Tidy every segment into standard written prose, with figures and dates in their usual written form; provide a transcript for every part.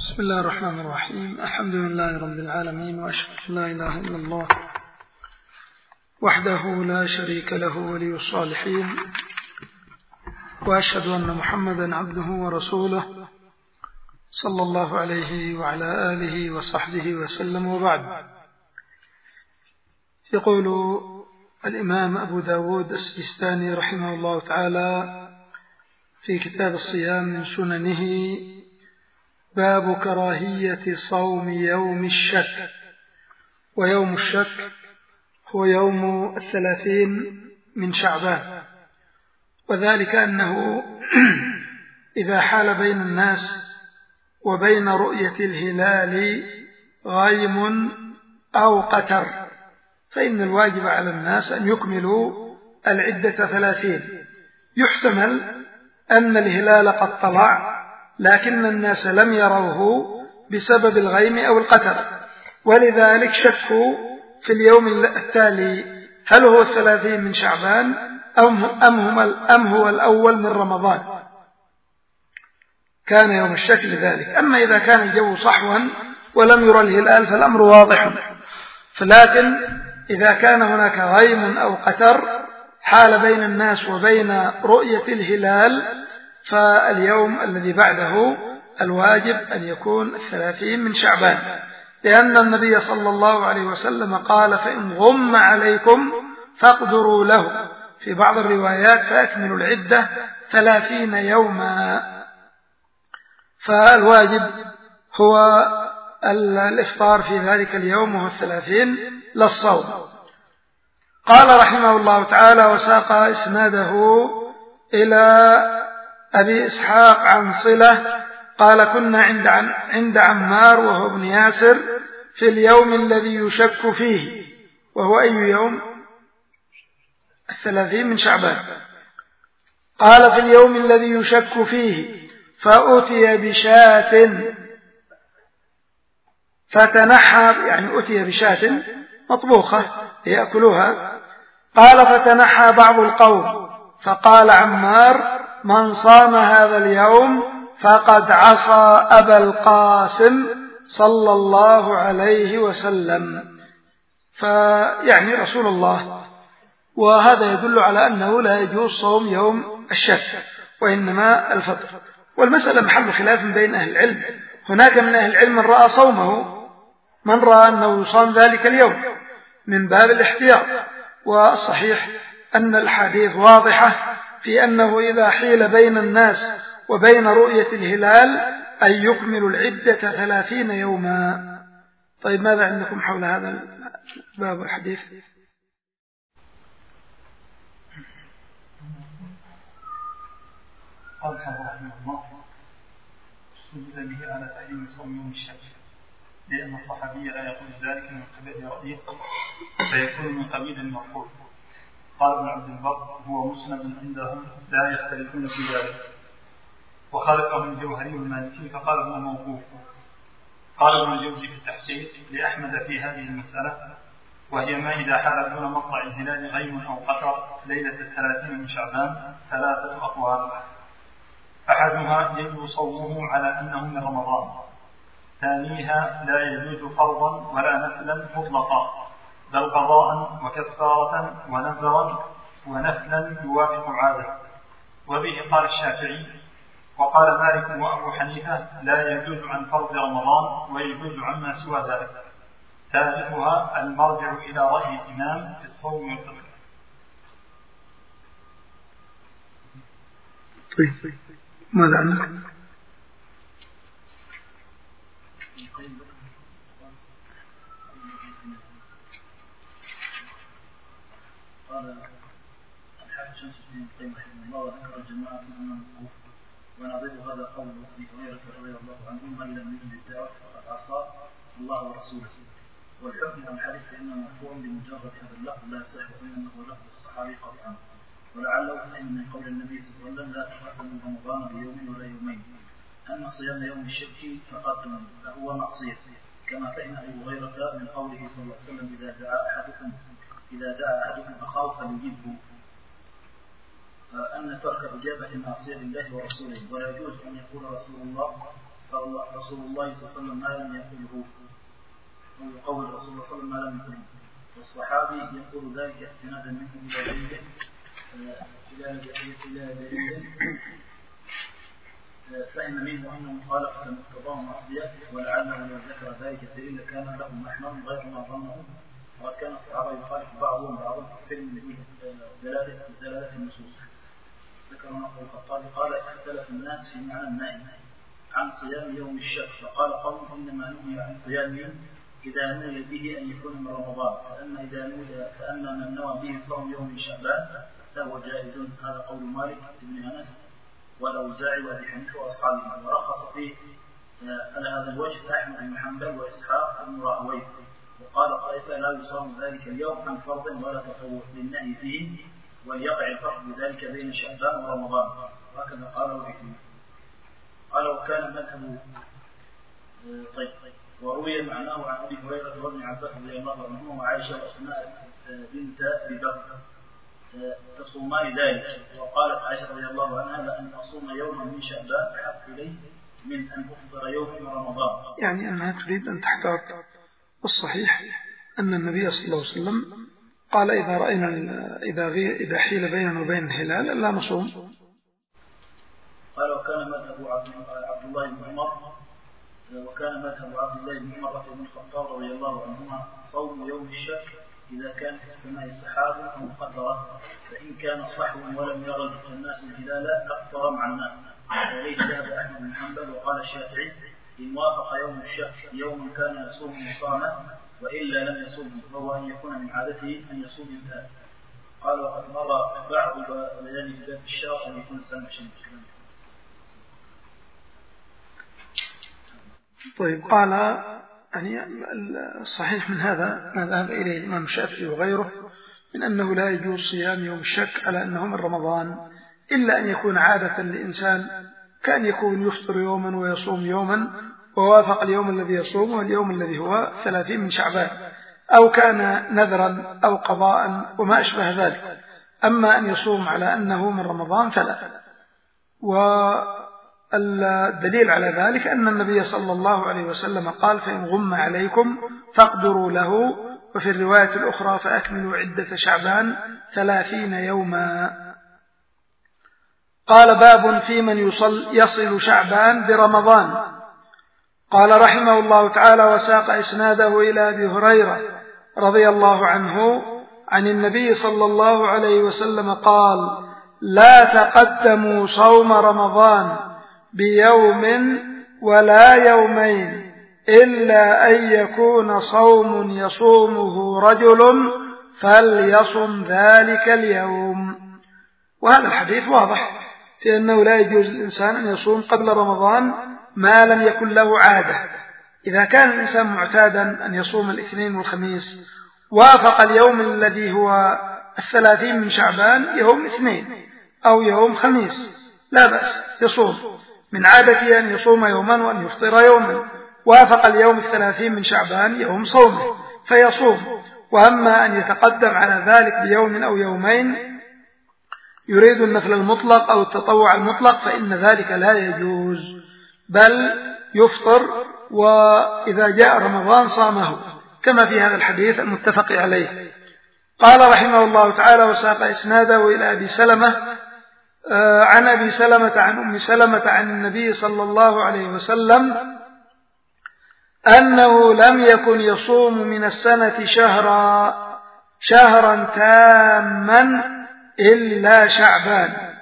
بسم الله الرحمن الرحيم. الحمد لله رب العالمين، وأشهد أن لا إله إلا الله وحده لا شريك له ولي الصالحين، وأشهد أن محمدا عبده ورسوله صلى الله عليه وعلى آله وصحبه وسلم، وبعد. يقول الإمام أبو داود السجستاني رحمه الله تعالى في كتاب الصيام من سننه: باب كراهية صوم يوم الشك. ويوم الشك هو يوم 30 من شعبان، وذلك أنه إذا حال بين الناس وبين رؤية الهلال غيم أو قتر، فإن الواجب على الناس أن يكملوا العدة 30. يحتمل أن الهلال قد طلع لكن الناس لم يروه بسبب الغيم أو القتر، ولذلك شكوا في اليوم التالي هل هو 30 من شعبان أم هو الأول من رمضان. كان يوم الشك لذلك. أما إذا كان الجو صحوا ولم يرى الهلال فالأمر واضح، فلكن إذا كان هناك غيم أو قتر حال بين الناس وبين رؤية الهلال، فاليوم الذي بعده الواجب أن يكون 30 من شعبان، لأن النبي صلى الله عليه وسلم قال: فإن غم عليكم فاقدروا له، في بعض الروايات فأكملوا العدة 30 يوما. فالواجب هو الإفطار في ذلك اليوم وهو 30 للصوم. قال رحمه الله تعالى: وساق إسناده إلى أبي إسحاق عن صلة قال: كنا عند عمار وهو ابن ياسر في اليوم الذي يشك فيه، وهو أي يوم؟ 30 من شعبان. قال: في اليوم الذي يشك فيه فأتي بشاة فتنحى، يعني أتي بشاة مطبوخة يأكلوها. قال: فتنحى بعض القوم فقال عمار: من صام هذا اليوم فقد عصى أبا القاسم صلى الله عليه وسلم، فيعني رسول الله. وهذا يدل على أنه لا يجوز صوم يوم الشك، وإنما الفطر. والمسألة محل خلاف بين أهل العلم. هناك من أهل العلم من رأى صومه، من رأى أنه يصام ذلك اليوم من باب الاحتياط. والصحيح أن الحديث واضحة في أنه إذا حيل بين الناس وبين رؤية الهلال أن يكملوا العدة 30 يوما. طيب، ماذا عندكم حول هذا الباب الحديث؟ قال رحمه الله: استدل به على تحريم صوم يوم الشك، لأن الصحابي لا يقول ذلك من قبل رأيه فيكون من قبيل المرفوع. قال ابن عبد البر: هو مسند عندهم لا يختلفون في ذلك، وخالفه الجوهري المالكي فقال هو موقوف. قال ابن الجوزي في التحقيق لأحمد في هذه المسألة: وهي ما إذا حال دون مطلع الهلال غيم أو قطر ليلة 30 من شعبان 3 أقوال. أحدها يجب صومه على أنه من رمضان، ثانيها لا يجوز فرضا ولا نفلا مطلقا، بل قضاء وكفارة ونذرا ونفلا يوافق عادة. وبه قال الشافعي، وقال مالك وأبو حنيفة: لا يجوز عن فرض رمضان ويجوز عما سوى ذلك. ثالثها المرجع إلى رأي الإمام في الصوم والفطر. طيب، ماذا عنك؟ قال الحافظ شمس الدين القيم رحمه الله: وذكر الجماعة أنه موقوف، ونظير هذا قول أبي هريرة رضي الله عنه: من لم يجد الدعوة فقد عصى الله ورسوله. والحكم على الحديث فإنه مرفوع بمجرد هذا اللفظ لا يصح إنه لفظ الصحابي قطعا، ولعله فهم من قول النبي صلى الله عليه وسلم: لا تقدم رمضان بيوم ولا يومين. أما صيام يوم الشك فهو معصية، كما فهم أبو هريرة من قوله صلى الله عليه وسلم: إذا دعا أحدكم أخاه فليجبه. أن ترك إجابة معصية لله ورسوله، ولا يجوز أن يقول رسول الله رسول الله صلى الله عليه وسلم ما لم يقله، أو يقول رسول الله صلى الله عليه وسلم ما لم يقله، والصحابي يقول ذلك استنادا منه إلى دليل فإن منه أن مخالفة مقتضاه معصية، ولعله لو ذكر ذلك الدليل كان له محمل غير ما ظنه، وقد كان الصحابة يخالف بعضهم بعضا في فهم دلالة النصوص. ذكر نقل الخطابي قال: اختلف الناس في معنى النهي عن صيام يوم الشك، فقال قوم إنما نهي عن صيام إذا نوي به أن يكون من رمضان، فأما من نوى به صوم يوم شعبان فهو جائز. هذا قول مالك بن أنس والأوزاعي وأبي حنيفة وأصحابه، ورخص فيه على هذا الوجه أحمد بن حنبل وإسحاق بن راهويه، وقال طائفة لا يصام ذلك اليوم عن فرض ولا تطوع للنهي فيه، وليقع الفصل بذلك بين شعبان ورمضان، وهكذا قال أبي حنيفة. قال: وكان مذهب طيب. وروي معناه عن أبي هريرة وابن عباس رضي الله عنهما وعائشة وأسماء بنت أبي بكر تصومان ذلك، وقالت عائشة رضي الله عنها: لأن أصوم يوما من شعبان أحب إلي من أن أفطر يوم من رمضان. يعني أنها تريد أن تحتاط. الصحيح أن النبي صلى الله عليه وسلم قال: إذا رأينا إذا حيل بيننا وبين الهلال لا نصوم. قال: وكان مذهب عبد الله بن عمر رضي بن الخطاب رضي الله عنهما صوم يوم الشك إذا كان في السماء سحاب أو مقدرة، فإن كان صحوا ولم يغلب الناس الهلال أفطر مع الناس. وإليه ذهب أحمد بن حنبل. وقال الشافعي: إن وافق يوم الشك يوما كان يصوم صامه، وإلا لم يصوم، وهو أن يكون من عادته أن يصوم انتهى. قال: وقد مر بعض بيان في باب الشرع أن يكون سامع شيء. طيب. قال: يعني الصحيح من هذا ما ذهب إليه الإمام الشافعي وغيره من أنه لا يجوز صيام يوم الشك على أنه من رمضان، إلا أن يكون عادة لإنسان كان يكون يفطر يوما ويصوم يوما، ووافق اليوم الذي يصومه واليوم الذي هو 30 من شعبان، أو كان نذرا أو قضاء وما أشبه ذلك. أما أن يصوم على أنه من رمضان فلا. والدليل على ذلك أن النبي صلى الله عليه وسلم قال: فإن غم عليكم فاقدروا له، وفي الرواية الأخرى: فأكملوا عدة شعبان 30 يوما. قال: باب في من يصل شعبان برمضان. قال رحمه الله تعالى: وساق إسناده إلى أبي هريرة رضي الله عنه عن النبي صلى الله عليه وسلم قال: لا تقدموا صوم رمضان بيوم ولا يومين إلا أن يكون صوم يصومه رجل فليصم ذلك اليوم. وهذا الحديث واضح في أنه لا يجوز الإنسان أن يصوم قبل رمضان ما لم يكن له عادة. إذا كان الإنسان معتادا أن يصوم الاثنين والخميس، وافق اليوم الذي هو 30 من شعبان يوم اثنين أو يوم خميس، لا بأس يصوم، من عادته أن يصوم يوما وأن يفطر يوما. وافق اليوم 30 من شعبان يوم صومه فيصوم. وأما أن يتقدم على ذلك بيوم أو يومين يريد النفل المطلق أو التطوع المطلق فإن ذلك لا يجوز، بل يفطر، وإذا جاء رمضان صامه، كما في هذا الحديث المتفق عليه. قال رحمه الله تعالى: وساق إسناده إلى أبي سلمة عن أبي سلمة عن أم سلمة عن النبي صلى الله عليه وسلم أنه لم يكن يصوم من السنة شهرا تاما إلا شعبان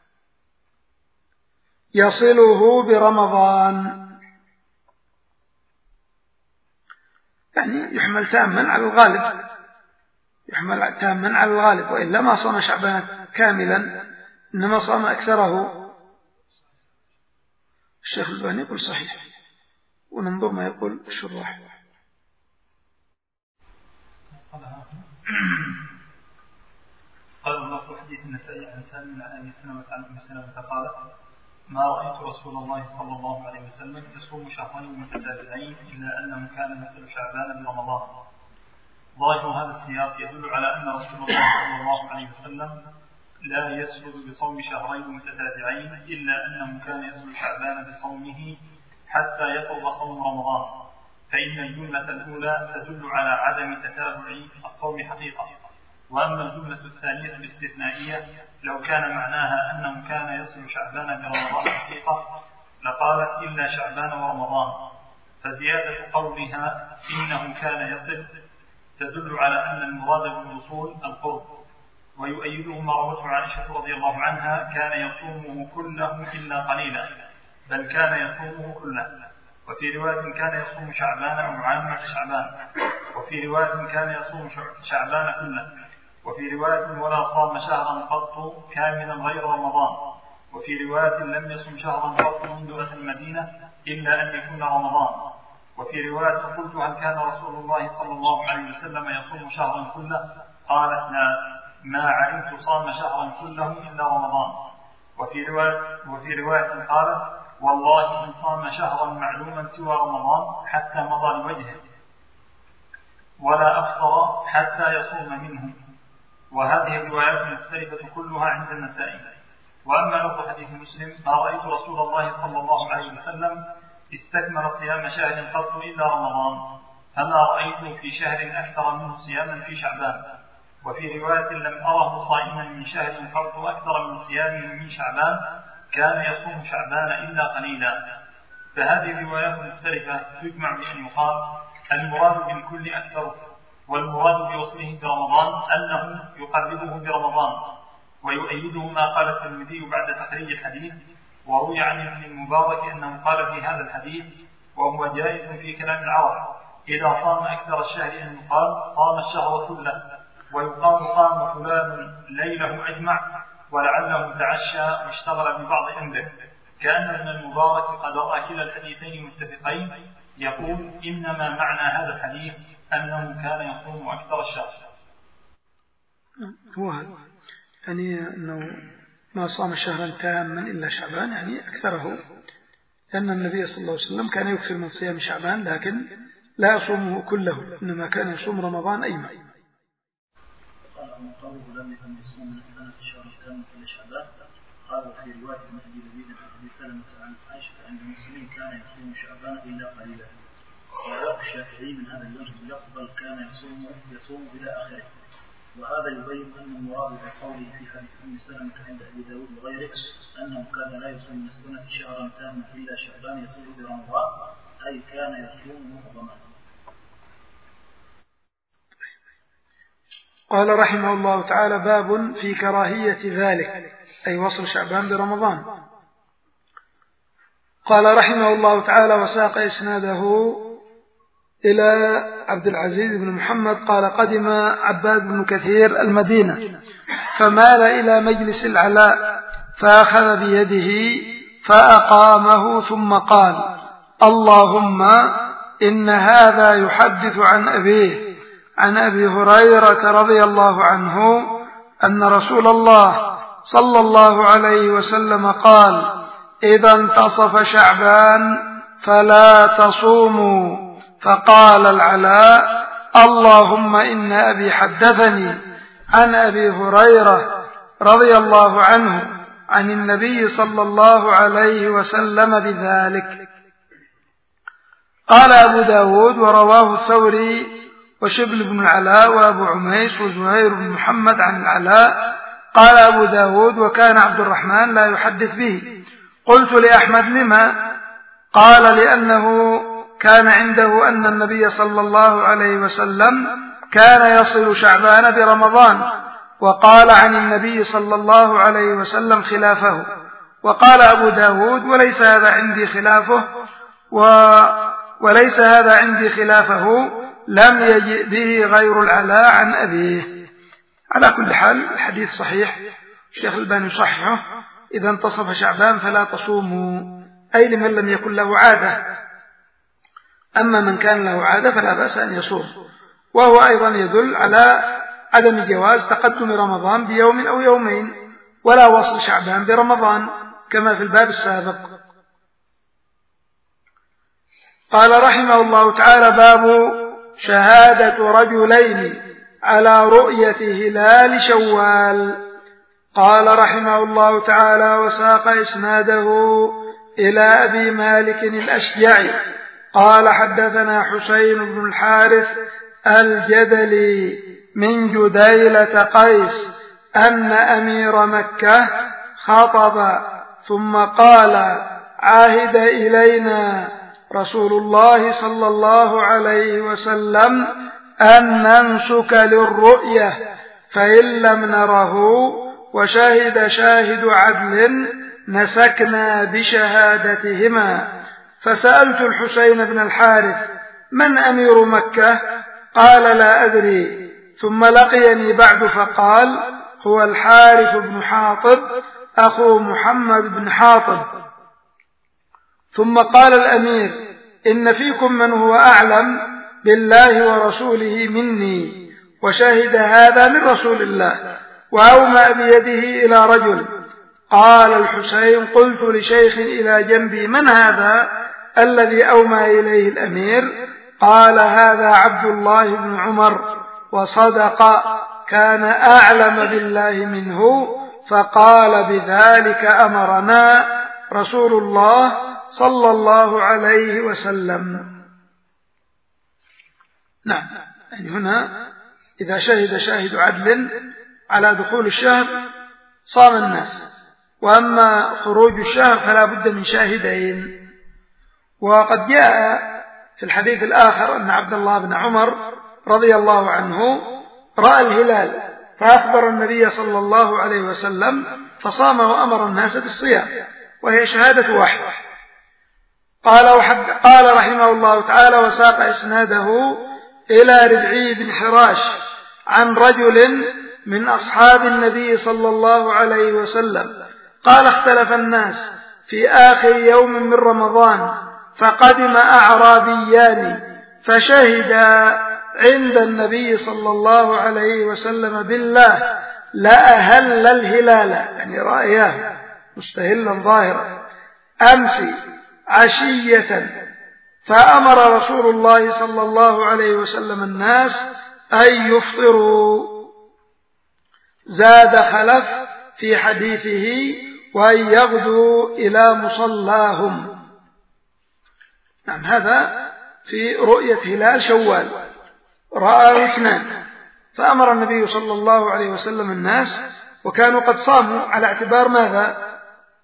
يصله برمضان. يعني يحمل تاما على الغالب، وإلا ما صام شعبان كاملا، إنما صام أكثره. الشيخ الباني يقول صحيح، وننظر ما يقول الشراح. قال الله في حديث النسائي عن سالم عن أبي سلمة عن أم سلمة قال: ما رأيت رسول الله صلى الله عليه وسلم يصوم شهرين متتابعين إلا أنه كان يصل شعبان برمضان. ظاهر هذا السياق يدل على أن رسول الله صلى الله عليه وسلم لا يسلل بصوم شهرين متتابعين إلا أنه كان يصل شعبان بصومه حتى يطلب صوم رمضان، فإن الجملة الأولى تدل على عدم تتابع الصوم حقيقة، وأما الجملة الثانية الاستثنائية لو كان معناها أنه كان يصل شعبان برمضان حقيقة لقالت إلا شعبان ورمضان، فزيادة قولها إنه كان يصل تدل على أن المراد بالوصول القرب، ويؤيده ما روته عائشة رضي الله عنها كان يصومه كله إلا قليلا، بل كان يصومه كله، وفي رواية كان يصوم شعبان أو عامة شعبان، وفي رواية كان يصوم شعبان كله، وفي رواية ولا صام شهرا قط كاملا غير رمضان، وفي رواية لم يصم شهرا قط منذ أتى المدينة إلا أن يكون رمضان، وفي رواية قلت هل كان رسول الله صلى الله عليه وسلم يصوم شهرا كله؟ قالت لا، ما علمت صام شهرا كله إلا رمضان، وفي رواية قالت والله إن صام شهرا معلوما سوى رمضان حتى مضى لوجهه، ولا أفطر حتى يصوم منه. وهذه الروايات المختلفة كلها عند النسائي. وأما لفظ حديث مسلم ما رأيت رسول الله صلى الله عليه وسلم استكمل صيام شهر قط إلا رمضان، فما رأيت في شهر أكثر منه صياما في شعبان، وفي رواية لم أره صائما من شهر قط أكثر من صيامه من شعبان، كان يصوم شعبان إلا قليلا. فهذه الروايات المختلفة تجمع بأن يقال المراد بالكل أكثره، والمراد بوصله برمضان أنه يقربه برمضان، ويؤيده ما قال الترمذي بعد تخريج الحديث، وروي عن ابن المبارك أنه قال في هذا الحديث وهو جائز في كلام العرب إذا صام أكثر الشهر أن يقال صام الشهر كله، ويقال قام فلان ليله أجمع ولعله تعشى واشتغل ببعض أمره، كأن ابن المبارك قد رأى كلا الحديثين متفقين، يقول إنما معنى هذا الحديث أنه كان يصوم أكثر الشهر. هو هذا يعني أنه ما صام شهرا تاما إلا شعبان، يعني أكثره، لأن النبي صلى الله عليه وسلم كان يكثر من صيام شعبان لكن لا يصومه كله، إنما كان يصوم رمضان أيضا. قال قوله لم يكن يصوم من السنة شهر تاما إلا شعبان، قال في رواية ابن أبي لبيد عن أبي سلمة عن عائشة عند المسلمين كان يصوم شعبان إلا قليلا. ورواه الشافعي من هذا الوجه يقبل كان يصوم إلى آخره، وهذا يبين أن المراد بقوله في حديث أم سلمة عند أبي داود وغيره أنه كان لا يصوم من السنة شهرا تاما إلا شعبان يصوم برمضان، أي كان يصوم رمضان. قال رحمه الله تعالى باب في كراهية ذلك، أي وصل شعبان برمضان. قال رحمه الله تعالى وساق إسناده إلى عبد العزيز بن محمد قال قدم عباد بن كثير المدينة فمال إلى مجلس العلاء فأخذ بيده فأقامه ثم قال اللهم إن هذا يحدث عن أبيه عن أبي هريرة رضي الله عنه أن رسول الله صلى الله عليه وسلم قال إذا انتصف شعبان فلا تصوموا. فقال العلاء اللهم إن أبي حدثني عن أبي هريرة رضي الله عنه عن النبي صلى الله عليه وسلم بذلك. قال أبو داود ورواه الثوري وشبل بن العلاء وأبو عميس وزهير بن محمد عن العلاء. قال أبو داود وكان عبد الرحمن لا يحدث به. قلت لأحمد لما؟ قال لأنه كان عنده أن النبي صلى الله عليه وسلم كان يصل شعبان برمضان، وقال عن النبي صلى الله عليه وسلم خلافه. وقال أبو داود وليس هذا عندي خلافه لم يجئ به غير العلاء عن أبيه. على كل حال الحديث صحيح، الشيخ الألباني يصححه إذا انتصف شعبان فلا تصوموا، أي لمن لم يكن له عادة. أما من كان له عادة فلا بأس أن يصوم. وهو أيضا يدل على عدم جواز تقدم رمضان بيوم أو يومين ولا وصل شعبان برمضان كما في الباب السابق. قال رحمه الله تعالى باب شهادة رجلين على رؤية هلال شوال. قال رحمه الله تعالى وساق إسناده إلى أبي مالك الأشجعي قال حدثنا حسين بن الحارث الجدلي من جديلة قيس أن أمير مكة خطب ثم قال عاهد إلينا رسول الله صلى الله عليه وسلم أن ننسك للرؤية فإن لم نره وشهد شاهد عدل نسكنا بشهادتهما. فسألت الحسين بن الحارث من أمير مكة؟ قال لا أدري. ثم لقيني بعد فقال هو الحارث بن حاطب أخو محمد بن حاطب. ثم قال الأمير إن فيكم من هو أعلم بالله ورسوله مني، وشهد هذا من رسول الله، وأومأ بيده إلى رجل. قال الحسين قلت لشيخ إلى جنبي من هذا الذي أومأ إليه الأمير؟ قال هذا عبد الله بن عمر، وصدق كان أعلم بالله منه، فقال بذلك أمرنا رسول الله صلى الله عليه وسلم. نعم، يعني هنا إذا شهد شاهد عدل على دخول الشهر صام الناس، وأما خروج الشهر فلا بد من شاهدين. وقد جاء في الحديث الآخر أن عبد الله بن عمر رضي الله عنه رأى الهلال فأخبر النبي صلى الله عليه وسلم فصام وأمر الناس بالصيام، وهي شهادة واحد. قال رحمه الله تعالى وساق إسناده إلى ربعي بن حراش عن رجل من أصحاب النبي صلى الله عليه وسلم قال اختلف الناس في آخر يوم من رمضان فقدم أعرابيان فشهدا عند النبي صلى الله عليه وسلم بالله لأهل الهلال، يعني رأيه مستهلا ظاهرا أمس عشية، فأمر رسول الله صلى الله عليه وسلم الناس أن يفطروا. زاد خلف في حديثه وأن يغدوا إلى مصلاهم. نعم، هذا في رؤية هلال شوال رأى اثنان، فأمر النبي صلى الله عليه وسلم الناس، وكانوا قد صاموا على اعتبار ماذا؟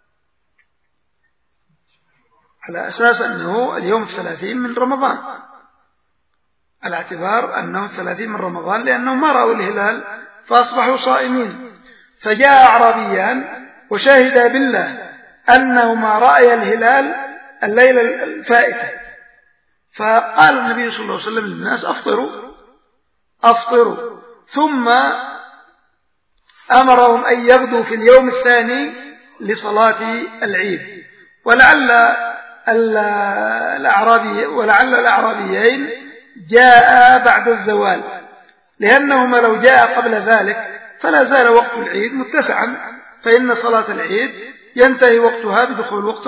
على أساس أنه اليوم 30 من رمضان، على اعتبار أنه 30 من رمضان، لأنهم ما رأوا الهلال فأصبحوا صائمين. فجاء أعرابيان وشاهدا بالله أنهما رأي الهلال الليلة الفائتة، فقال النبي صلى الله عليه وسلم للناس أفطروا، ثم أمرهم أن يغدوا في اليوم الثاني لصلاة العيد. ولعل الأعرابيين جاء بعد الزوال، لأنهما لو جاء قبل ذلك فلا زال وقت العيد متسعا، فإن صلاة العيد ينتهي وقتها بدخول وقت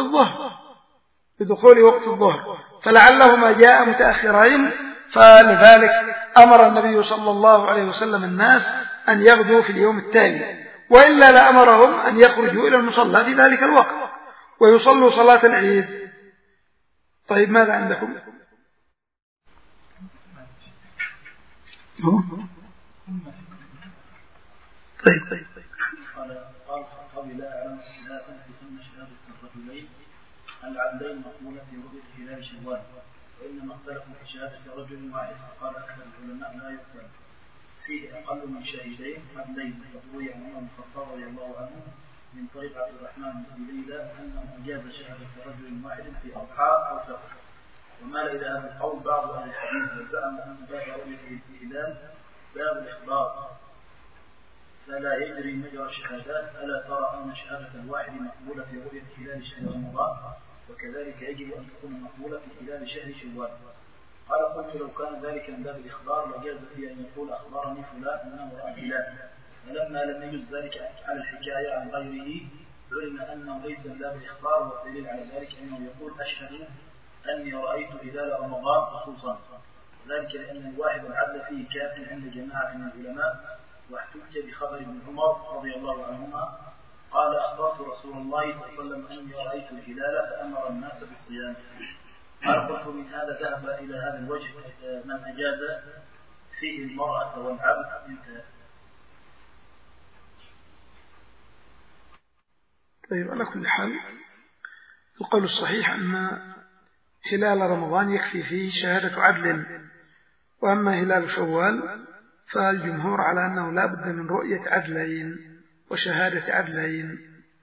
الظهر، فلعلهما جاء متأخرين، فلذلك أمر النبي صلى الله عليه وسلم الناس أن يغدوا في اليوم التالي، وإلا لأمرهم أن يخرجوا إلى المصلى في ذلك الوقت ويصلوا صلاة العيد. طيب ماذا عندكم؟ طيب قال الخطابي لا أعلم لا أن شهادة الرجلين العبدين مقبولة في رؤية هلال شوال، وإنما اختلفوا في شهادة رجل واحد، فقال أكثر العلماء لا يقبل فيه أقل من شاهدين عبدين. فروي عن عمر بن الخطاب رضي الله عنه من طريق عبد الرحمن بن ليلى أنه أجاز شهادة رجل واحد في أضحى أو فطر، ومال إلى هذا القول بعض أهل الحديث وزعم أن باب رؤية الهلال باب الإخبار فلا يجري مجرى الشهادات. ألا ترى أن شهادة الواحد مقبولة في رؤية هلال شهر رمضان، وكذلك يجب أن تكون مقبولة في هلال شهر شوال. قال قلت لو كان ذلك من باب الإخبار لجاز فيه أن يقول أخبرني فلان أنه رأى الهلال، فلما لم يجز ذلك على الحكاية عن غيره علم أنه ليس من باب الإخبار، والدليل على ذلك أنه يقول أشهد أني رأيت هلال رمضان خصوصا، ذلك لأن الواحد العدل فيه كاف عند جماعة من العلماء. واحتج بخبر ابن عمر رضي الله عنهما قال أخبرت رسول الله صلى الله عليه وسلم أني رأيت الهلال فأمر الناس بالصيام. قال قلت من هذا ذهب إلى هذا الوجه من أجاز فيه المرأة والعبد. انتهى. طيب، على كل حال القول الصحيح أن هلال رمضان يكفي فيه شهادة عدل، وأما هلال شوال فالجمهور على أنه لا بد من رؤية عدلين وشهادة عدلين.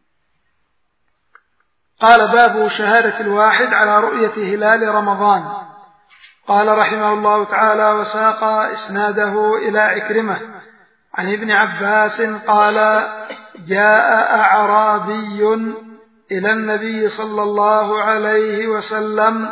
قال: باب شهادة الواحد على رؤية هلال رمضان. قال رحمه الله تعالى: وساق إسناده إلى عكرمة عن ابن عباس قال: جاء أعرابي إلى النبي صلى الله عليه وسلم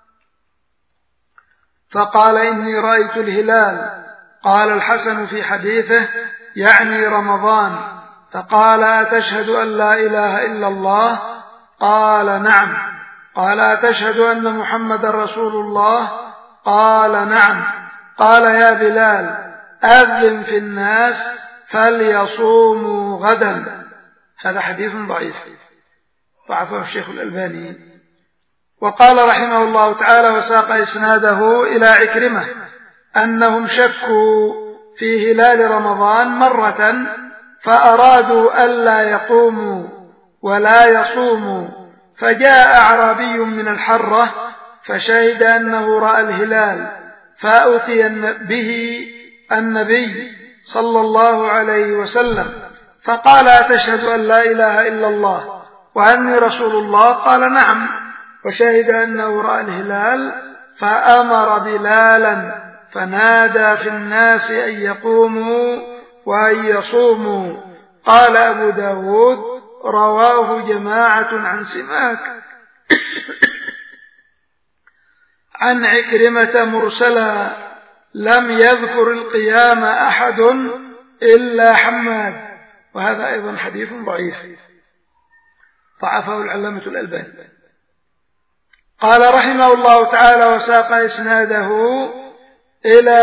فقال: إني رأيت الهلال. قال الحسن في حديثه: يعني رمضان. فقال: أتشهد أن لا إله إلا الله؟ قال: نعم. قال: أتشهد أن محمد رسول الله؟ قال: نعم. قال: يا بلال أذن في الناس فليصوموا غدا. هذا حديث ضعيف ضعفه الشيخ الألباني. وقال رحمه الله تعالى: وساق إسناده إلى عكرمة أنهم شكوا في هلال رمضان مرة فأرادوا ألا يقوموا ولا يصوموا، فجاء أعرابي من الحرة فشهد أنه رأى الهلال، فأتي به النبي صلى الله عليه وسلم فقال: أتشهد أن لا إله إلا الله وأني رسول الله؟ قال: نعم. وشهد أنه رأى الهلال، فأمر بلالا فنادى في الناس أن يقوموا وأن يصوموا. قال أبو داود: رواه جماعة عن سماك عن عكرمة مرسلا، لم يذكر القيام أحد إلا حماد. وهذا أيضا حديث ضعيف ضعفه العلامة الألباني. قال رحمه الله تعالى: وساق إسناده إلى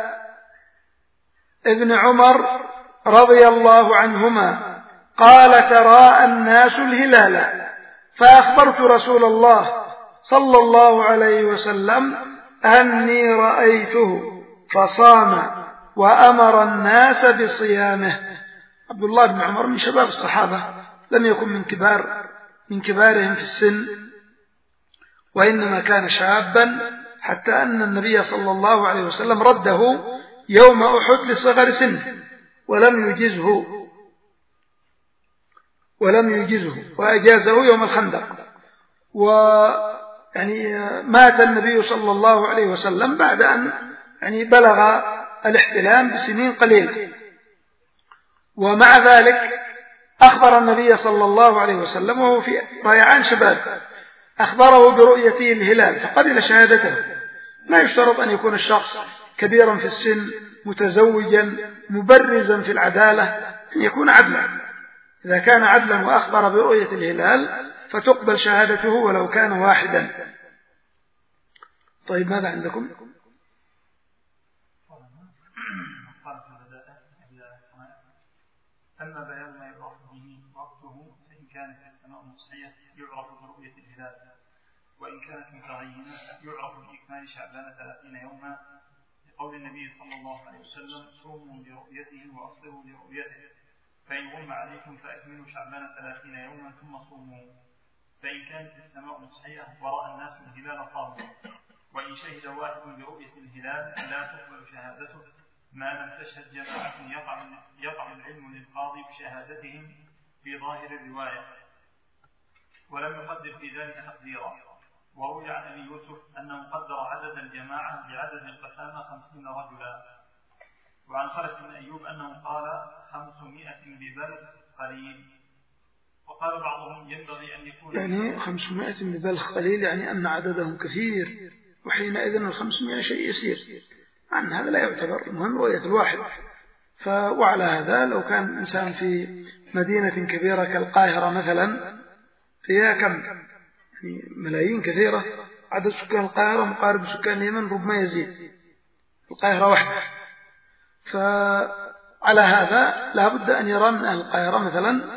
ابن عمر رضي الله عنهما قال: تراءى الناس الهلال فأخبرت رسول الله صلى الله عليه وسلم أني رأيته فصام وأمر الناس بصيامه. عبد الله بن عمر من شباب الصحابة، لم يكن من كبارهم في السن، وإنما كان شابا، حتى أن النبي صلى الله عليه وسلم رده يوم أحد لصغر سنه ولم يجزه وأجازه يوم الخندق. مات النبي صلى الله عليه وسلم بعد أن بلغ الاحتلام بسنين قليلة، ومع ذلك أخبر النبي صلى الله عليه وسلم وهو في ريعان شباب، أخبره برؤيته الهلال فقبل شهادته. ما يشترط أن يكون الشخص كبيرا في السن، متزوجا، مبرزا في العدالة، أن يكون عدلا. إذا كان عدلا وأخبر برؤية الهلال فتقبل شهادته ولو كان واحدا. طيب، ماذا عندكم؟ أما بيان ما يعرف به وقته فإن كانت السماء مصحية يعرف برؤية الهلال، وإن كانت متغينة يعرف بإكمال شعبان 30 يوما، لقول النبي صلى الله عليه وسلم: صوموا لرؤيته وأفطروا لرؤيته، فإن غم عليكم فأكملوا شعبان 30 يوما ثم صوموا. فإن كانت السماء مصحية ورأى الناس الهلال صاموا، وإن شهد واحد برؤية الهلال لا تقبل شهادته ما لم تشهد جماعة يقع العلم للقاضي بشهادتهم في ظاهر الرواية، ولم يقدر في ذلك تقديرا. وروي عن أبي يوسف أنه قدر عدد الجماعة بعدد القسامة 50 رجلا. وعن خلف بن أيوب أنه قال 500 ببلغ قليل. وقال بعضهم ينبغي أن يكون 500 ببلغ قليل، أن عددهم كثير، وحينئذ 500 شيء يسير. عن هذا لا يعتبر، المهم رؤية الواحد. وعلى هذا لو كان الإنسان في مدينة كبيرة كالقاهرة مثلا، فيها كم ملايين كثيرة، عدد سكان القاهرة مقارب سكان اليمن ربما يزيد، القاهرة واحدة. فعلى هذا لا بد أن يرى من أهل القاهرة مثلا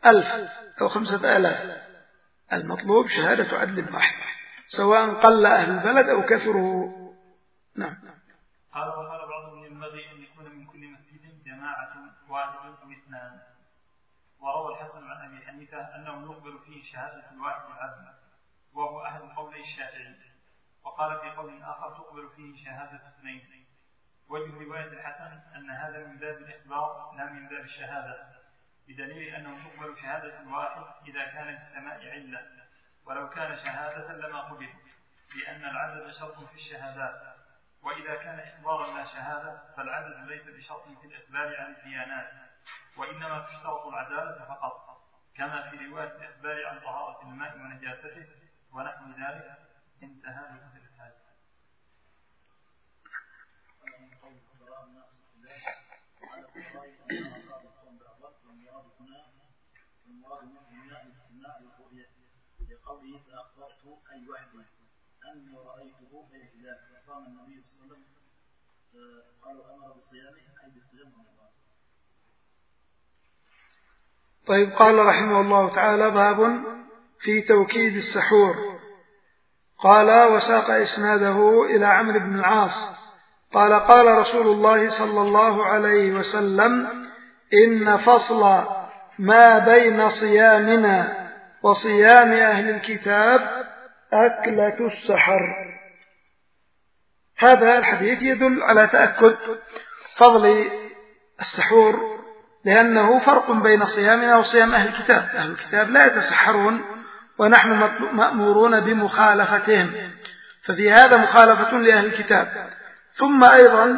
1000 أو 5000. المطلوب شهادة عدل واحد سواء قل أهل البلد أو كثروا. نعم. قال وقال بعضهم ينبغي أن يكون من كل مسجد جماعة واحد أو اثنان. وروى الحسن عن أبي حنيفة أنه يقبل فيه شهادة الواحد العدل وهو أحد قولي الشافعي. وقال في قول آخر تقبل فيه شهادة اثنين. وجه رواية الحسن أن هذا من باب الإخبار لا من باب الشهادة، بدليل أنه تقبل شهادة الواحد إذا كان في السماء علة، ولو كان شهادة لما قبل، لأن العدد شرط في الشهادات. وإذا كان إخبارا لا شهادة فالعدد ليس بشرط في الإخبار عن الديانات، وإنما تشترط العدالة فقط، كما في رواية الإخبار عن طهارة الماء ونجاسته ونحو ذلك. انتهى بهذا الحال. لقوله فأخبرت أي وحده أني رأيته بهلال فصام النبي صلى الله عليه وسلم قالوا أمر بصيامه أي بصيام رمضان. طيب قال رحمه الله تعالى باب في توكيد السحور. قال وساق إسناده إلى عمرو بن العاص قال قال رسول الله صلى الله عليه وسلم إن فصل ما بين صيامنا وصيام أهل الكتاب أكلة السحر. هذا الحديث يدل على تأكد فضل السحور، لأنه فرق بين صيامنا وصيام أهل الكتاب. أهل الكتاب لا يتسحرون ونحن مأمورون بمخالفتهم، ففي هذا مخالفة لأهل الكتاب. ثم أيضا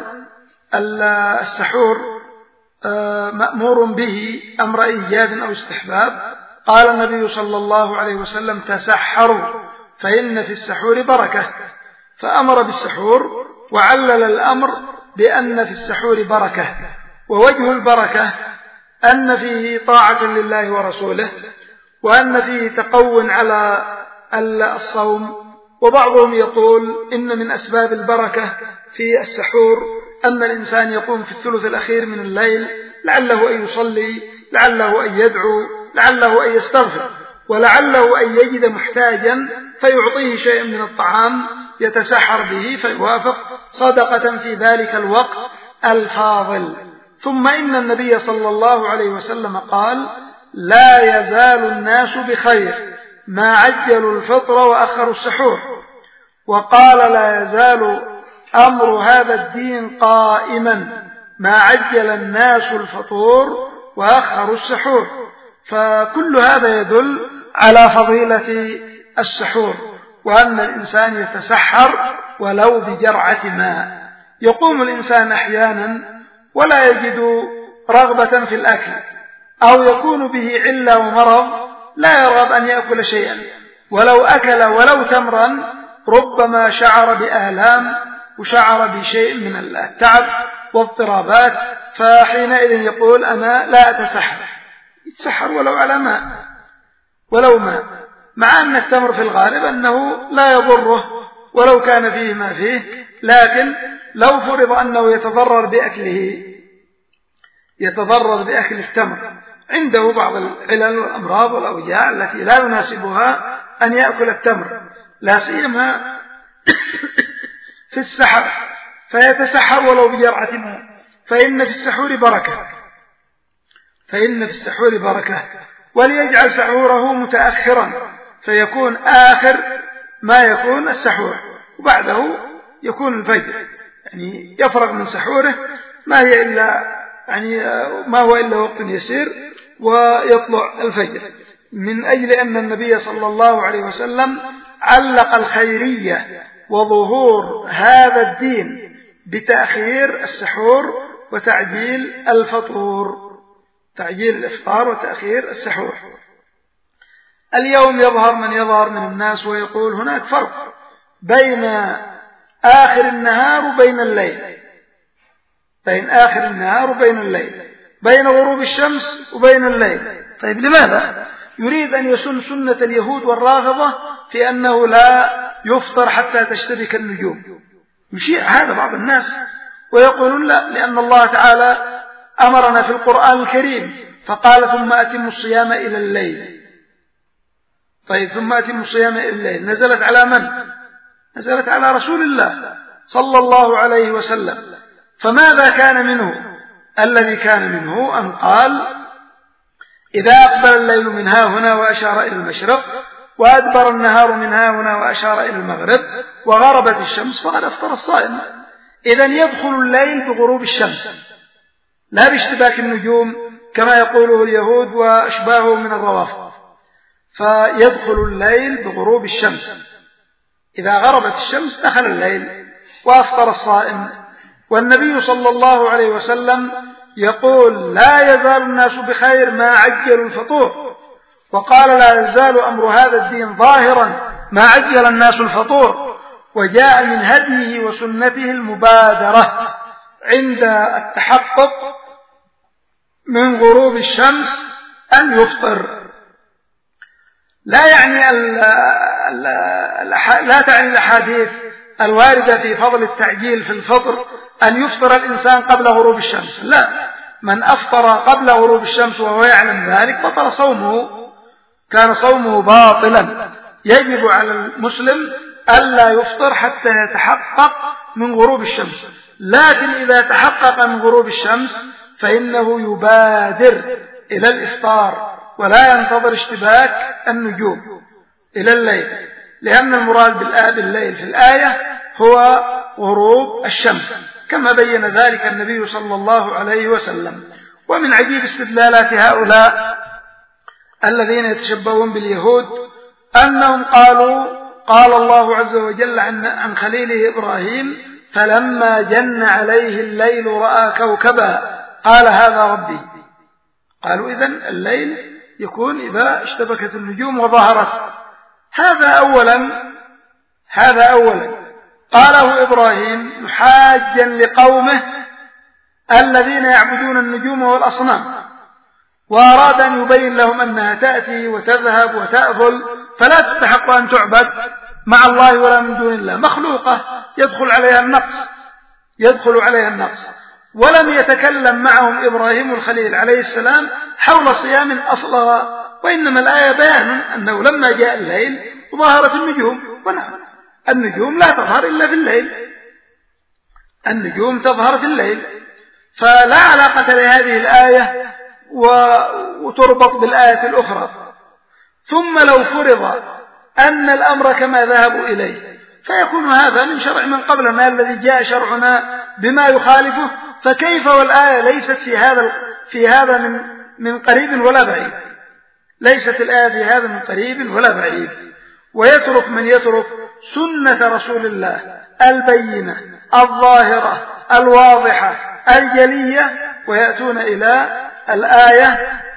السحور مأمور به أمر إيجاب أو استحباب. قال النبي صلى الله عليه وسلم تسحروا فإن في السحور بركة، فأمر بالسحور وعلل الأمر بأن في السحور بركة. ووجه البركة أن فيه طاعة لله ورسوله، وأن فيه تقو على الصوم. وبعضهم يقول إن من أسباب البركة في السحور أن الإنسان يقوم في الثلث الأخير من الليل لعله أن يصلي، لعله أن يدعو، لعله أن يستغفر، ولعله أن يجد محتاجا فيعطيه شيء من الطعام يتسحر به فيوافق صدقة في ذلك الوقت الفاضل. ثم إن النبي صلى الله عليه وسلم قال لا يزال الناس بخير ما عجلوا الفطر وأخروا السحور. وقال لا يزال أمر هذا الدين قائما ما عجل الناس الفطور وأخروا السحور. فكل هذا يدل على فضيلة السحور، وأن الإنسان يتسحر ولو بجرعة ماء. يقوم الإنسان أحيانا ولا يجد رغبة في الأكل، أو يكون به علة ومرض لا يرغب أن يأكل شيئا، ولو أكل ولو تمرا ربما شعر بآلام وشعر بشيء من التعب واضطرابات، فحينئذ يقول أنا لا أتسحر، يتسحر ولو على ماء ولو ماء، مع أن التمر في الغالب أنه لا يضره ولو كان فيه ما فيه، لكن لو فرض أنه يتضرر بأكل التمر، عنده بعض العلل والأمراض والأوجاع التي لا يناسبها أن يأكل التمر، لا سيما في السحر، فيتسحر ولو بجرعة ماء، فإن في السحور بركة. وليجعل سحوره متأخرا فيكون آخر ما يكون السحور، وبعده يكون الفجر، يعني يفرغ من سحوره ما هو إلا وقت يسير ويطلع الفجر، من أجل أن النبي صلى الله عليه وسلم علق الخيرية وظهور هذا الدين بتأخير السحور وتعجيل الفطور، تعجيل الإفطار وتأخير السحور. اليوم يظهر من يظهر من الناس ويقول هناك فرق بين آخر النهار وبين الليل، بين غروب الشمس وبين الليل. طيب لماذا؟ يريد أن يسن سنة اليهود والرافضة في أنه لا يفطر حتى تشتبك النجوم. يشيع هذا بعض الناس ويقولون لا، لأن الله تعالى أمرنا في القرآن الكريم فقال ثم أتم الصيام إلى الليل. طيب ثم أتم الصيام إلى الليل نزلت على من؟ نزلت على رسول الله صلى الله عليه وسلم. فماذا كان منه؟ الذي كان منه أن قال إذا أقبل الليل من ها هنا وأشار إلى المشرق، وأدبر النهار من ها هنا وأشار إلى المغرب، وغربت الشمس فقد أفطر الصائم. إذن يدخل الليل بغروب الشمس لا باشتباك النجوم كما يقوله اليهود وأشباهه من الروافض، فيدخل الليل بغروب الشمس. إذا غربت الشمس دخل الليل وأفطر الصائم. والنبي صلى الله عليه وسلم يقول لا يزال الناس بخير ما عجلوا الفطور، وقال لا يزال أمر هذا الدين ظاهرا ما عجل الناس الفطور. وجاء من هديه وسنته المبادرة عند التحقق من غروب الشمس أن يفطر. لا تعني الأحاديث الواردة في فضل التعجيل في الفطر أن يفطر الإنسان قبل غروب الشمس، لا، من أفطر قبل غروب الشمس وهو يعلم ذلك بطل صومه، كان صومه باطلا. يجب على المسلم ألا يفطر حتى يتحقق من غروب الشمس، لكن إذا تحقق من غروب الشمس فإنه يبادر إلى الإفطار ولا ينتظر اشتباك النجوم إلى الليل، لأن المراد بالليل في الآية هو غروب الشمس كما بين ذلك النبي صلى الله عليه وسلم. ومن عجيب استدلالات هؤلاء الذين يتشبهون باليهود أنهم قالوا قال الله عز وجل عن خليله إبراهيم فلما جن عليه الليل رأى كوكبا قال هذا ربي. قالوا إذن الليل يكون إذا اشتبكت النجوم وظهرت. هذا أولا قاله إبراهيم محاجا لقومه الذين يعبدون النجوم والأصنام، وأراد أن يبين لهم أنها تأتي وتذهب وتأذل فلا تستحق أن تعبد مع الله ولا من دون الله، مخلوقة يدخل عليها النقص. ولم يتكلم معهم إبراهيم الخليل عليه السلام حول صيام أصلها، وإنما الآية بيان أنه لما جاء الليل ظهرت النجوم. ونعم النجوم لا تظهر إلا في الليل، النجوم تظهر في الليل، فلا علاقة لهذه الآية وتربط بالآية الأخرى. ثم لو فرض أن الأمر كما ذهبوا إليه فيكون هذا من شرع من قبلنا الذي جاء شرعنا بما يخالفه، فكيف والآية ليست في هذا من قريب ولا بعيد، ليست الآية في هذا من قريب ولا بعيد. ويترك من يترك سنة رسول الله البينة الظاهرة الواضحة الجلية ويأتون إلى الآية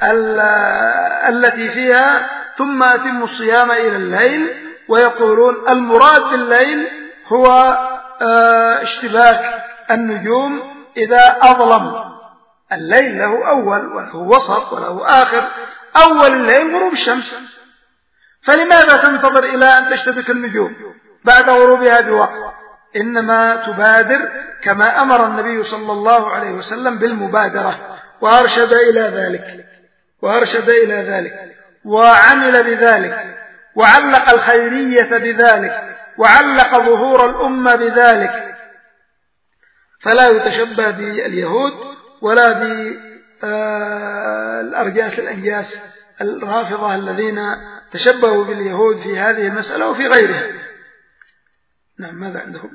التي فيها ثم أتموا الصيام إلى الليل، ويقولون المراد بالليل هو اشتباك النجوم إذا أظلم. الليل له أول وله وسط وله آخر، أول الليل غروب الشمس، فلماذا تنتظر إلى أن تشتبك النجوم بعد غروبها بوقت؟ إنما تبادر كما أمر النبي صلى الله عليه وسلم بالمبادرة وأرشد إلى ذلك وعمل بذلك وعلق الخيرية بذلك وعلق ظهور الأمة بذلك، فلا يتشبه باليهود ولا بالأرجاس الأنجاس الرافضة الذين تشبهوا باليهود في هذه المسألة وفي غيرها. نعم، ماذا عندكم؟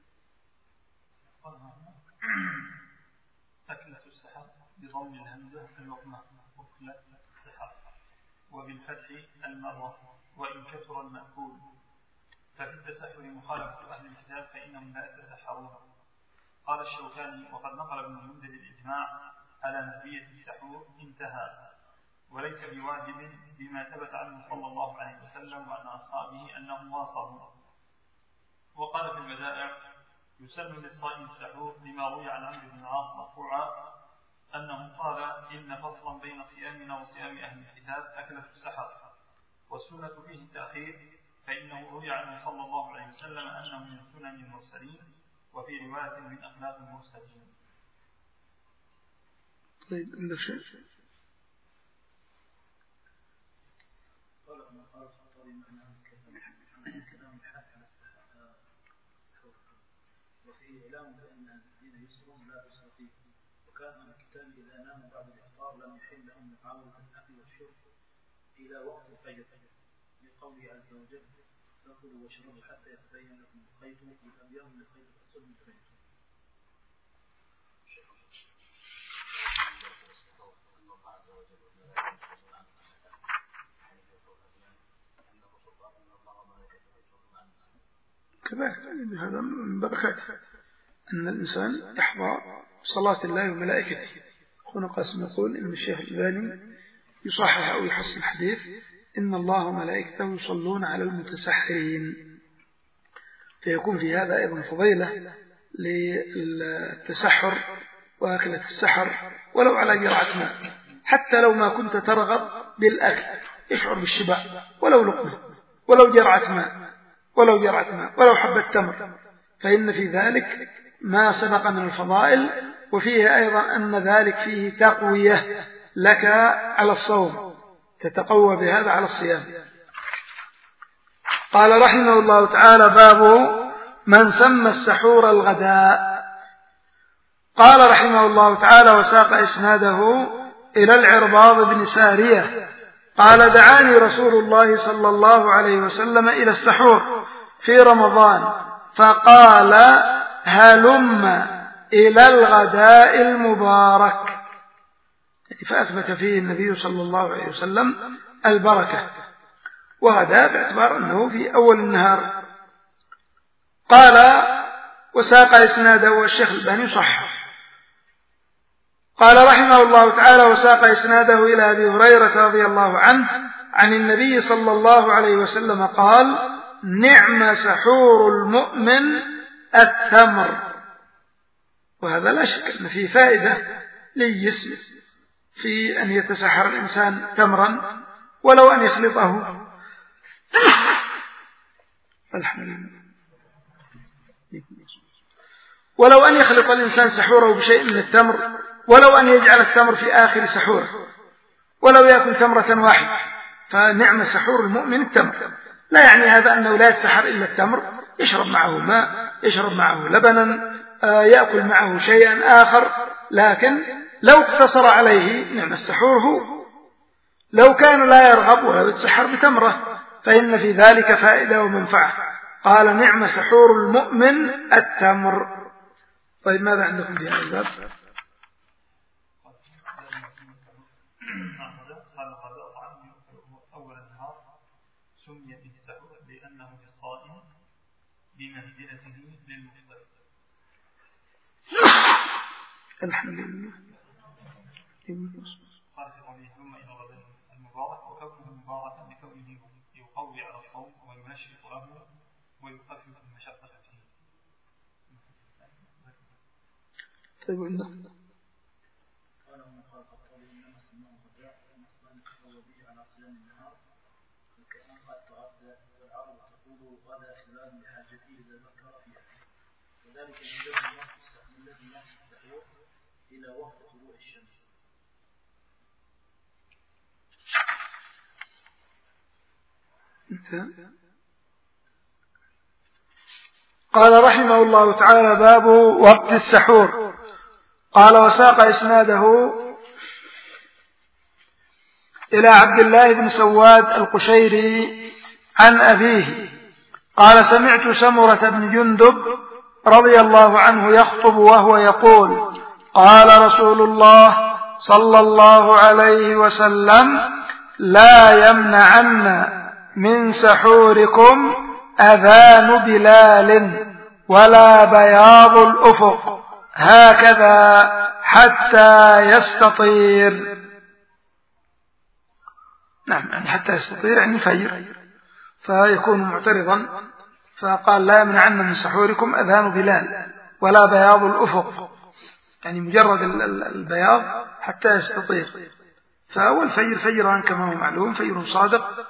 أكلة السحر بضم الهمزة اللقمة أكلة السحر، وبالفتح المرة وإن كثر المأكول. ففي التسحر مخالفة أهل الكتاب فإنهم لا يتسحرون. قال الشوكاني وقد نقل ابن المنذر الإجماع على نبية السحور انتهى، وليس بواجب بما ثبت عنه صلى الله عليه وسلم وعن أصحابه أنهم واصلوا. وقال في البدائع يسن للصائم السحور لما روي عن عمرو بن العاص مرفوعا أنه قال إن فصلا بين صيامنا وصيام أهل الكتاب أكلة السحر، والسنة فيه التأخير، فإنه روي عنه صلى الله عليه وسلم أنه من سنن المرسلين، وفي رواية من أخلاق المرسلين. طيب عندك شيء؟ وفيه إعلام بأن الدين يسر لا يسر فيه، وكان من الكتاب إذا ناموا بعد الإفطار لم يحل لهم معاولة الأكل والشرب إلى وقت الفجر، لقوله عز وجل: فكلوا واشربوا حتى يتبين لكم الخيط الأبيض من الخيط الأسود من الفجر. كذلك هذا من بركاته أن الإنسان يحظى صلاة الله وملائكته. هنا قاسم يقول إن الشيخ الألباني يصحح أو يحسن الحديث إن الله وملائكته يصلون على المتسحرين، فيكون في هذا أيضا فضيلة للتسحر وأكلة السحر ولو على جرعة ماء، حتى لو ما كنت ترغب بالأكل اشعر بالشبع ولو لقمة ولو جرعة ماء ولو حبة تمر، فإن في ذلك ما سبق من الفضائل، وفيه أيضا أن ذلك فيه تقوية لك على الصوم، تتقوى بهذا على الصيام. قال رحمه الله تعالى: باب من سمى السحور الغداء. قال رحمه الله تعالى: وساق إسناده إلى العرباض بن سارية قال: دعاني رسول الله صلى الله عليه وسلم إلى السحور في رمضان فقال: هلم إلى الغداء المبارك، فأثبت فيه النبي صلى الله عليه وسلم البركة، وغداء باعتبار أنه في أول النهار. قال: وساق إسناده والشيخ الألباني صحح. قال رحمه الله تعالى: وساق إسناده إلى أبي هريرة رضي الله عنه عن النبي صلى الله عليه وسلم قال: نعم سحور المؤمن التمر. وهذا لا شك أن فيه فائدة للجسم في أن يتسحر الإنسان تمرا ولو أن يخلطه ولو أن يخلط الإنسان سحوره بشيء من التمر، ولو أن يجعل التمر في آخر سحوره، ولو يأكل تمرة واحدة، فنعم سحور المؤمن التمر. لا يعني هذا أنه لا يتسحر إلا التمر، يشرب معه ماء، يشرب معه لبنا، يأكل معه شيئا آخر، لكن لو اقتصر عليه نعم السحور هو. لو كان لا يرغب ولا يتسحر بتمرة فإن في ذلك فائدة ومنفعة. قال: نعم سحور المؤمن التمر. طيب ماذا عندكم في هذا الباب؟ أول النهار سمي بالسحور لأنه للصائم بمنزلته للمفطر. الحمد لله. قال في قوله: ثم إلى الغداء المبارك، وكونه مباركا لكونه يقوي على الصوم وينشط له ويخفف المشقة فيه. طيب وذلك من الذي يحدث السحور إلى وقت طلوع الشمس. قال رحمه الله تعالى: باب وقت السحور. قال: وساق إسناده إلى عبد الله بن سواد القشيري عن أبيه قال: سمعت سمرة بن جندب رضي الله عنه يخطب وهو يقول: قال رسول الله صلى الله عليه وسلم: لا يمنعن من سحوركم أذان بلال ولا بياض الأفق هكذا حتى يستطير. نعم، يعني حتى يستطير يعني فجر، فيكون معترضا، فقال: لا يمنعن من سحوركم أذان بلال ولا بياض الأفق، يعني مجرد البياض حتى يستطير. فأول فجر فجران كما هو معلوم، فجر صادق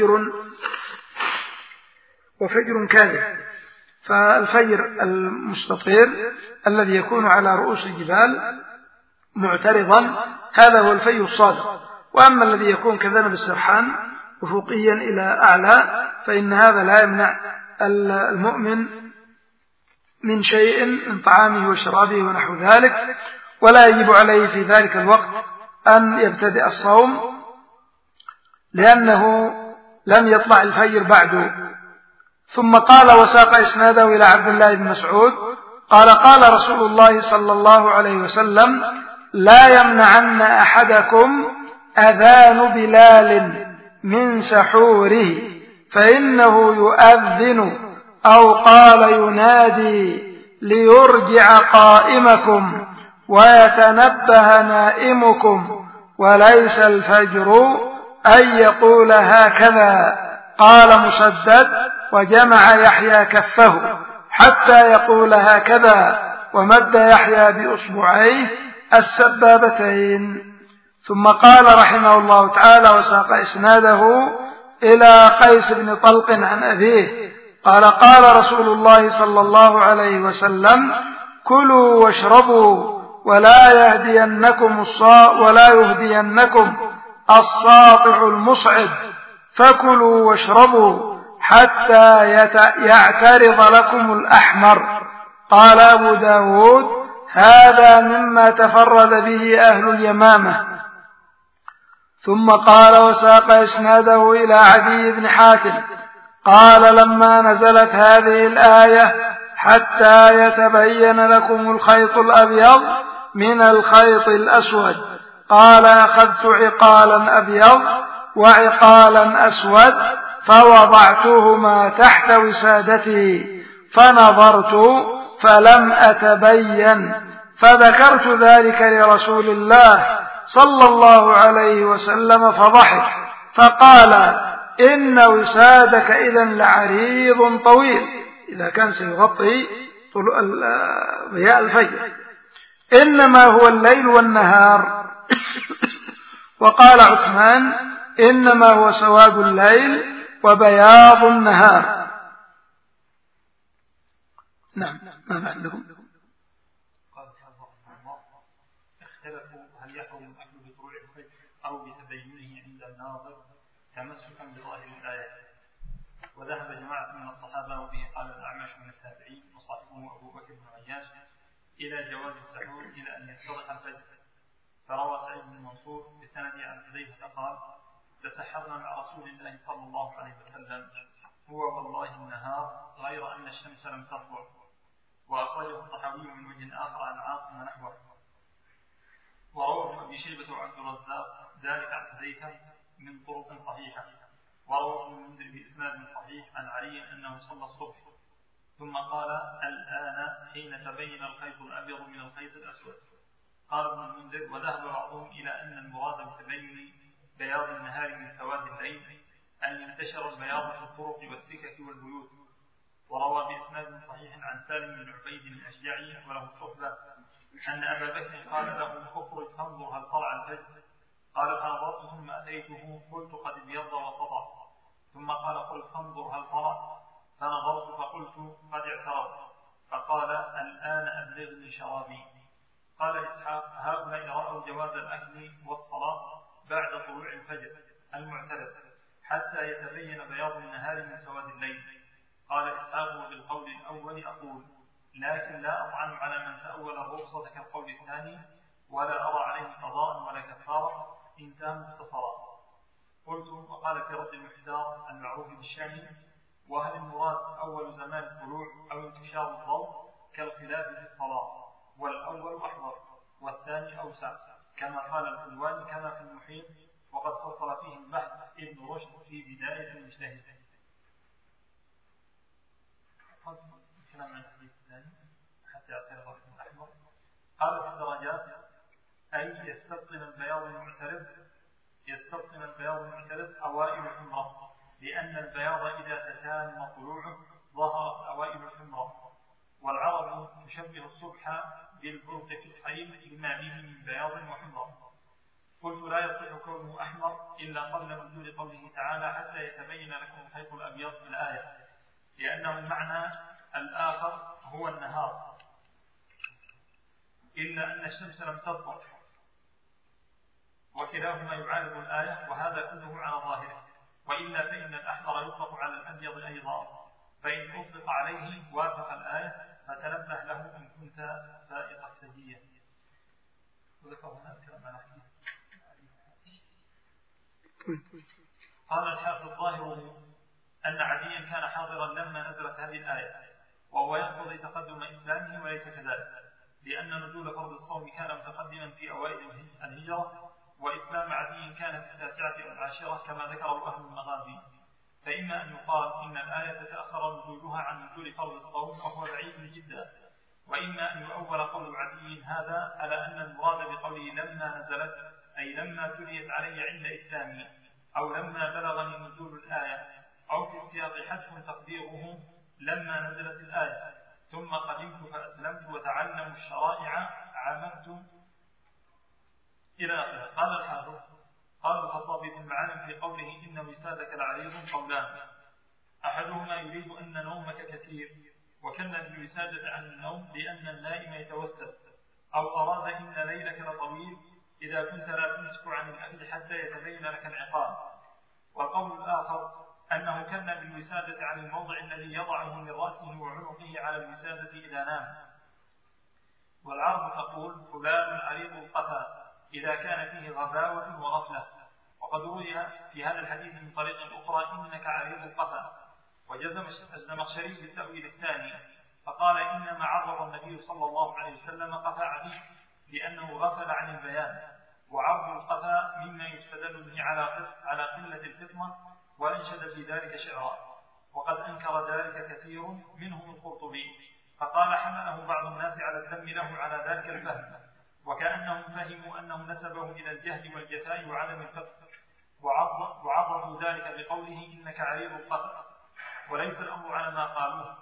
وفجر كاذب. فالفجر المستطير الذي يكون على رؤوس الجبال معترضا هذا هو الفجر الصادق، وأما الذي يكون كذنب السرحان أفقيا إلى أعلى، فإن هذا لا يمنع المؤمن من شيء من طعامه وشرابه ونحو ذلك، ولا يجب عليه في ذلك الوقت أن يبتدئ الصوم لأنه لم يطلع الفجر بعد. ثم قال وساق إسناده إلى عبد الله بن مسعود قال قال رسول الله صلى الله عليه وسلم لا يمنعن أحدكم أذان بلال من سحوره فإنه يؤذن أو قال ينادي ليرجع قائمكم ويتنبه نائمكم، وليس الفجر أن يقول هكذا. قال مسدد وجمع يحيى كفه حتى يقول هكذا، ومد يحيى بأصبعيه السبابتين. ثم قال رحمه الله تعالى وساق إسناده إلى قيس بن طلق عن أبيه قال قال رسول الله صلى الله عليه وسلم كلوا واشربوا ولا يهدينكم الساطع المصعد، فكلوا واشربوا حتى يعترض لكم الأحمر. قال أبو داود هذا مما تفرد به أهل اليمامة. ثم قال وساق إسناده إلى عدي بن حاتم قال لما نزلت هذه الآية حتى يتبين لكم الخيط الأبيض من الخيط الأسود قال أخذت عقالا أبيض وعقالا أسود فوضعتهما تحت وسادتي فنظرت فلم أتبين، فذكرت ذلك لرسول الله صلى الله عليه وسلم فضحك فقال إن وسادك إذن لعريض طويل، إذا كان سيغطي ضياء الفجر، إنما هو الليل والنهار. وقال عثمان إنما هو سواد الليل وبياض النهار. نعم ما عندكم؟ اختلفوا هل يحرم الأكل بطلوع الفجر أو بتبينه عند الناظر تمسكا بظاهر الآية، وذهب جماعة من الصحابة وبه قال الأعمش من التابعين وصاحبه أبو بكر بن عياش إلى جواز السحور إلى أن يتضح الفجر. فروى سعيد بن منصور بسند عن حذيفة قال تسحرنا مع رسول الله صلى الله عليه وسلم هو والله النهار غير أن الشمس لم تطلع. وأخرجه الطحاوي من وجه آخر عن عاصم نحوه. وروى ابن أبي شيبة وعبد الرزاق ذلك عن حذيفة من طرق صحيحة. وروى ابن المنذر بإسناد صحيح عن علي أنه صلى الصبح ثم قال الآن حين تبين الخيط الأبيض من الخيط الأسود. قال ابن المنذر وذهب بعضهم إلى أن المراد بتبين بياض النهار من سواد الليل أن ينتشر البياض في الطرق والسكك والبيوت. وروى بإسناد صحيح عن سالم بن عبيد الأشجعي وله صحبة أن أبا بكر قال له اخرج فانظر هل طلع الفجر. قال فنظرت ثم أتيته قلت قد ابيض وسطع. ثم قال قل فانظر هل طلع. فنظرت فقلت قد اعترض. فقال الآن أبلغني شرابي. قال إسحاق هؤلاء رأوا جواز الأكل والصلاة بعد طلوع الفجر المعترض حتى يتبين بياض النهار من سواد الليل. قال إسحاق بالقول الأول أقول لكن لا أطعن على من تأول الرخصة كالقول الثاني ولا أرى عليه قضاء ولا كفارة انتهى مختصرا. قلت وقال في رد المحتار المعروف بالشامي وهل المراد أول زمان الطلوع أو انتشار الضوء كالخلاف في الصلاة، والأول أحضر والثاني أوسع كما قال الحلواني كما في المحيط وقد فصل فيه البحث ابن رشد في بداية المجتهد. كلام عن الحديث الثاني حتى يعترض الأحمر. قال في الدرجات أي يستبطن البياض المعترض أوائل الحمرة، لأن البياض إذا تتم طلوعه ظهرت أوائل الحمرة. والعرب تشبه الصبح بالبرق في الحيل لما به من بياض وحمرة. قلت لا يصح كونه أحمر إلا قبل نزول قوله تعالى حتى يتبين لكم الخيط الأبيض في الآية، لأنه المعنى الآخر هو النهار إلا أن الشمس لم تطلع، وكلاهما يعارض الآية وهذا كله على ظاهره. وإلا فإن الأحمر يطلق على الأبيض أيضا، فإن أطلق عليه وافق الآية، فتنبه له إن كنت فائق السجية. وذكر هنا الكلام على حديث. قال الحافظ الظاهر أن عديا كان حاضرا لما نزلت هذه الآية، وهو يقتضي تقدم إسلامه وليس كذلك، لأن نزول فرض الصوم كان متقدما في أوائل الهجرة، وإسلام عدي كان في 9 أو 10 كما ذكره أهل المغازي. فإما أن يقال إن الآية تأخر نزولها عن نزول فرض الصوم وهو بعيد جدا، وإما أن يؤول قول عدي هذا على أن المراد بقوله لما نزلت أي لما تليت علي عند إسلامي، أو لما بلغني نزول الآية، أو في السياق حذف تقديره لما نزلت الآية ثم قدمت فأسلمت وتعلموا الشرائع عمدت إلى آخره. قال الحافظ قال الخطابي في المعالم في قوله إن وسادك لعريض قولان، أحدهما يريد أن نومك كثير، وكان بالوسادة عن النوم لأن النائم يتوسد، أو أراد إن ليلك لطويل إذا كنت لا تمسك عن الأكل حتى يتبين لك العقاب. والقول الآخر أنه كان بالوسادة عن الموضع الذي يضعه من رأسه وعنقه على الوسادة إذا نام. والعرب تقول فلان عريض القفا إذا كان فيه غباوة وغفلة. وقد روي في هذا الحديث من طريق أخرى إنك عريض القفا. وجزم الزمخشري بالتأويل الثاني فقال إنما عرض النبي صلى الله عليه وسلم قفا عدي لأنه غفل عن البيان، وعرض القفا مما يستدل به على قلة الفطنة، وأنشد في ذلك شعرا. وقد أنكر ذلك كثير منهم القرطبي، فقال حمله بعض الناس على الذم له على ذلك الفهم، وكأنهم فهموا أنه نسبه إلى الجهل والجفاء وعدم الفقه، وعرضوا ذلك بقوله إنك عريض القفا. وليس الأمر على ما قالوه،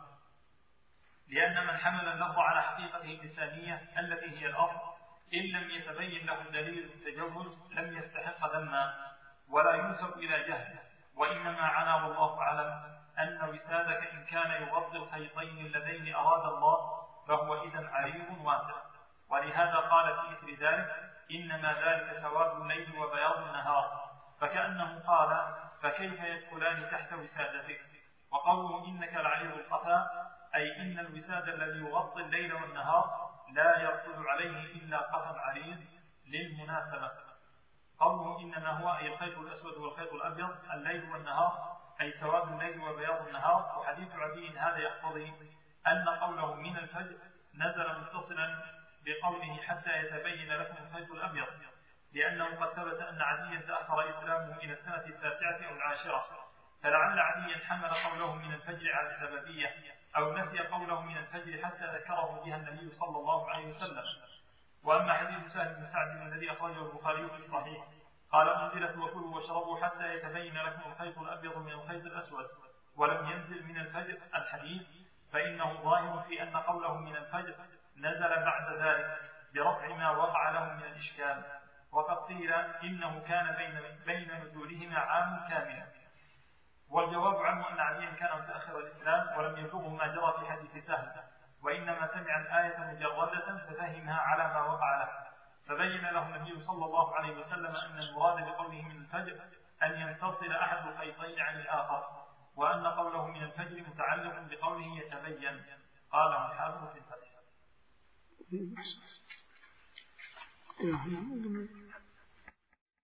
لأن من حمل اللفظ على حقيقته اللسانية التي هي الأصل إن لم يتبين له دليل التجوز لم يستحق ذما ولا ينسب إلى جهل، وإنما عنا والله أعلم أن وسادك إن كان يغطي الخيطين اللذين أراد الله فهو إذن عريض واسع. ولهذا قال في إثر ذلك إنما ذلك سواد الليل وبياض النهار، فكأنه قال فكيف يدخلان تحت وسادتك. وقوله إنك العريض القفا أي إن الوساد الذي يغطي الليل والنهار لا يركض عليه إلا قفا عريض للمناسبة. قوله إنما هو أي الخيط الأسود والخيط الأبيض الليل والنهار أي سواد الليل وبياض النهار. وحديث عدي هذا يقتضي أن قوله من الفجر نزل متصلا بقوله حتى يتبين لكم الخيط الأبيض، لأنه قد ثبت أن عديا تأخر إسلامه إلى السنة 9 أو 10، فلعل عديا حمل قوله من الفجر على السببية أو نسي قوله من الفجر حتى ذكره بها النبي صلى الله عليه وسلم. وأما حديث سهل بن سعد الذي أخرجه البخاري في الصحيح قال أنزلت وكلوا واشربوا حتى يتبين لكم الخيط الأبيض من الخيط الأسود ولم ينزل من الفجر الحديث، فإنه ظاهر في أن قوله من الفجر نزل بعد ذلك برفع ما وقع له من الإشكال. وقد قيل إنه كان بين نزولهما عام كامل. والجواب عنه أن عديا كان متأخر الإسلام ولم يبلغه ما جرى في حديث سهل، وإنما سمع الآية مجردة ففهمها على ما وقع له، فبين له النبي صلى الله عليه وسلم أن المراد بقوله من الفجر أن ينفصل أحد الخيطين عن الآخر، وأن قوله من الفجر متعلق بقوله يتبين. قاله الحافظ في الفتح.